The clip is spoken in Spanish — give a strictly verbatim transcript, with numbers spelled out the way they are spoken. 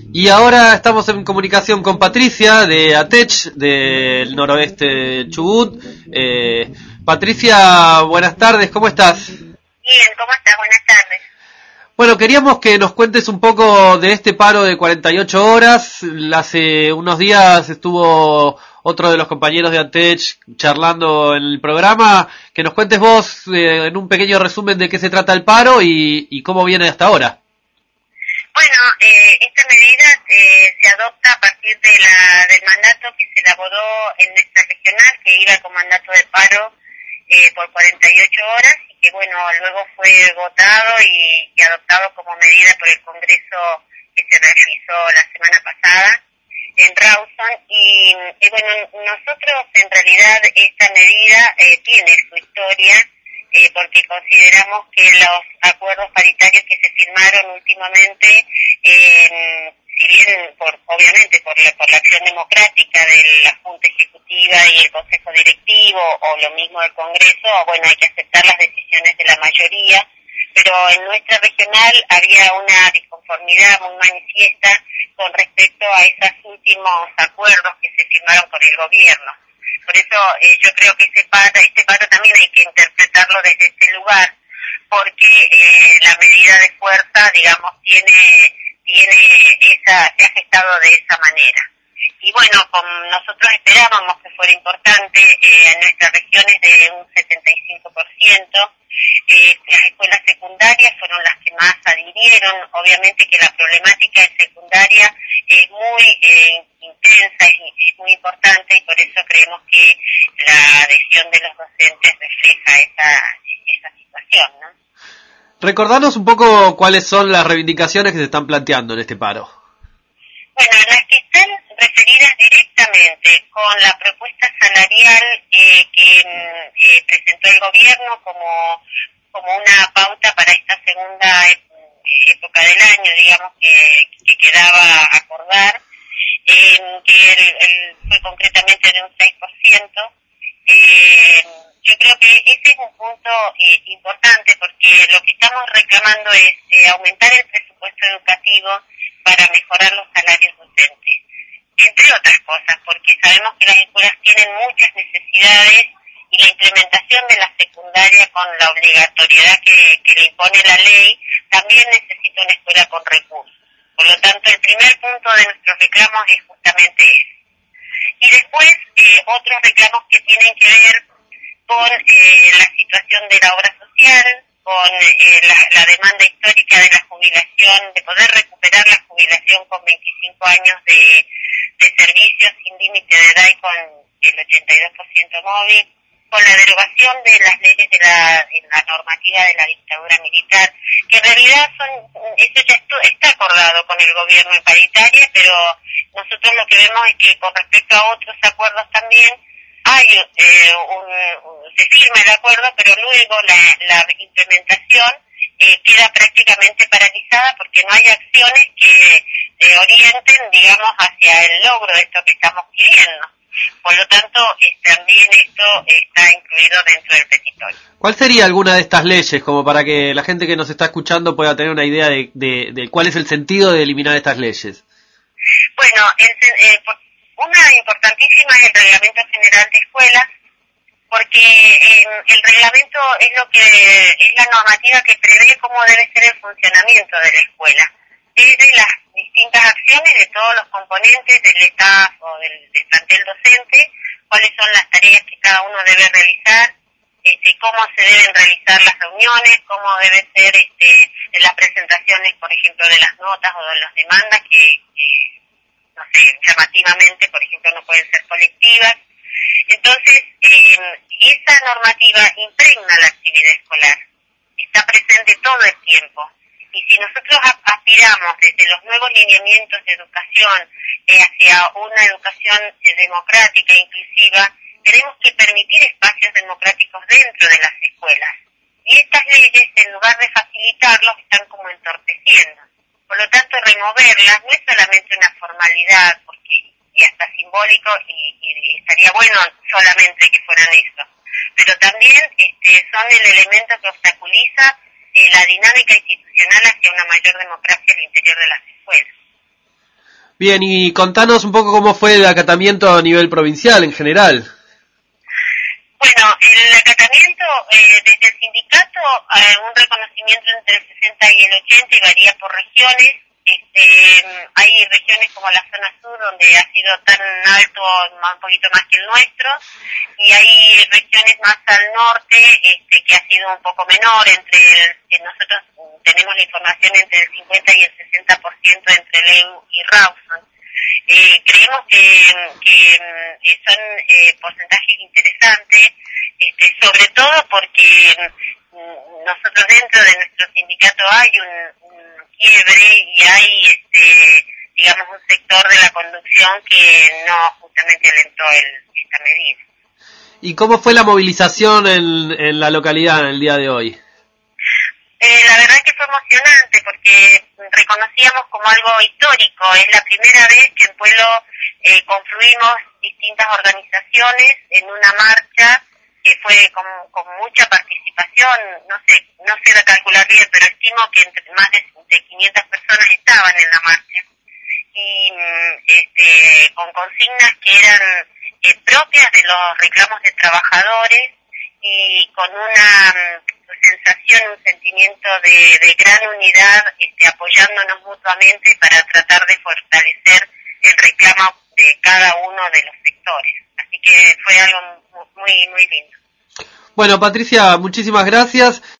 Y ahora estamos en comunicación con Patricia de ATECH, del noroeste de Chubut. Eh, Patricia, buenas tardes, ¿cómo estás? Bien, ¿cómo estás? Buenas tardes. Bueno, queríamos que nos cuentes un poco de este paro de cuarenta y ocho horas. Hace unos días estuvo otro de los compañeros de ATECH charlando en el programa. Que nos cuentes vos eh, en un pequeño resumen de qué se trata el paro y, y cómo viene hasta ahora. Bueno, eh, esta medida eh, se adopta a partir de la, del mandato que se elaboró en nuestra regional, que iba con mandato de paro eh, por cuarenta y ocho horas, y que bueno, luego fue votado y, y adoptado como medida por el Congreso que se realizó la semana pasada en Rawson. Y, y bueno, nosotros en realidad esta medida eh, tiene su historia, Eh, porque consideramos que los acuerdos paritarios que se firmaron últimamente, eh, si bien por obviamente por la, por la acción democrática de la Junta Ejecutiva y el Consejo Directivo, o lo mismo del Congreso, bueno, hay que aceptar las decisiones de la mayoría, pero en nuestra regional había una disconformidad muy manifiesta con respecto a esos últimos acuerdos que se firmaron por el gobierno. Por eso eh, yo creo que ese paro, este paro también hay que interpretarlo desde este lugar, porque eh, la medida de fuerza, digamos, tiene tiene esa se ha gestado de esa manera. Y bueno, como nosotros esperábamos que fuera importante, eh, en nuestras regiones de un setenta y cinco por ciento, eh, las escuelas secundarias fueron las que más adhirieron. Obviamente que la problemática en secundaria es muy eh, intensa, es, es muy importante, y por eso creemos que la adhesión de los docentes refleja esa, esa situación, ¿no? Recordanos un poco cuáles son las reivindicaciones que se están planteando en este paro. Bueno, las que están referidas directamente con la propuesta salarial eh, que eh, presentó el gobierno como, como una pauta para esta segunda época del año, digamos, que, que quedaba acordar, eh, que el, el, fue concretamente de un seis por ciento. Eh, yo creo que ese es un punto eh, importante, porque lo que estamos reclamando es eh, aumentar el presupuesto educativo para mejorar los salarios docentes, entre otras cosas, porque sabemos que las escuelas tienen muchas necesidades, y la implementación de la secundaria con la obligatoriedad que, que le impone la ley también necesita una escuela con recursos. Por lo tanto, el primer punto de nuestros reclamos es justamente ese. Y después, eh, otros reclamos que tienen que ver con eh, la situación de la obra social, con eh, la, la demanda histórica de la jubilación, de poder recuperar la jubilación con veinticinco años de, de servicio sin límite de edad y con el ochenta y dos por ciento móvil, con la derogación de las leyes de la, de la normativa de la dictadura militar, que en realidad son, esto ya esto está acordado con el gobierno en paritaria, pero nosotros lo que vemos es que con respecto a otros acuerdos también hay eh, un, un, se firma el acuerdo, pero luego la, la implementación eh, queda prácticamente paralizada, porque no hay acciones que eh, orienten, digamos, hacia el logro de esto que estamos pidiendo. Por lo tanto, eh, también esto está incluido dentro del petitorio. ¿Cuál sería alguna de estas leyes, como para que la gente que nos está escuchando pueda tener una idea de, de, de cuál es el sentido de eliminar estas leyes? Bueno, el, eh, una importantísima es el Reglamento General de Escuelas, porque eh, el reglamento es lo que es la normativa que prevé cómo debe ser el funcionamiento de la escuela, desde las distintas acciones de todos los componentes del staff o del, del plantel docente, cuáles son las tareas que cada uno debe realizar, este, cómo se deben realizar las reuniones, cómo deben ser este, las presentaciones, por ejemplo, de las notas o de las demandas que, que no sé, llamativamente, por ejemplo, no pueden ser colectivas. Entonces, eh, esta normativa impregna la actividad escolar, está presente todo el tiempo. Y si nosotros aspiramos desde los nuevos lineamientos de educación eh, hacia una educación eh, democrática e inclusiva, tenemos que permitir espacios democráticos dentro de las escuelas. Y estas leyes, en lugar de facilitarlos, están como entorpeciendo. Por lo tanto, removerlas no es solamente una formalidad, porque y hasta simbólico, y, y estaría bueno solamente que fueran eso, pero también este, son el elemento que obstaculiza eh, la dinámica institucional hacia una mayor democracia al interior de las escuelas. Bien, y contanos un poco cómo fue el acatamiento a nivel provincial en general. Bueno, el acatamiento eh, desde el sindicato, eh, un reconocimiento entre el sesenta y el ochenta y varía por regiones. Este, hay regiones como la zona sur donde ha sido tan alto, un poquito más que el nuestro, y hay regiones más al norte este, que ha sido un poco menor. Entre el, eh, nosotros tenemos la información entre el cincuenta y el sesenta por ciento entre el E U y Rawson. Eh, creemos que, que eh, son eh, porcentajes interesantes, este, sobre todo porque mm, nosotros dentro de nuestro sindicato hay un, un quiebre y hay, este, digamos, un sector de la conducción que no justamente alentó el, esta medida. ¿Y cómo fue la movilización en, en la localidad en el día de hoy? Eh, la verdad que fue emocionante porque reconocíamos como algo histórico. Es la primera vez que en Pueblo eh, confluimos distintas organizaciones en una marcha que fue con, con mucha participación. No sé, no sé de calcular bien, pero estimo que entre más de, de quinientas personas estaban en la marcha. Y este, con consignas que eran eh, propias de los reclamos de trabajadores y con una sensación, un sentimiento de, de gran unidad, este, apoyándonos mutuamente para tratar de fortalecer el reclamo de cada uno de los sectores. Así que fue algo muy, muy lindo. Bueno, Patricia, muchísimas gracias.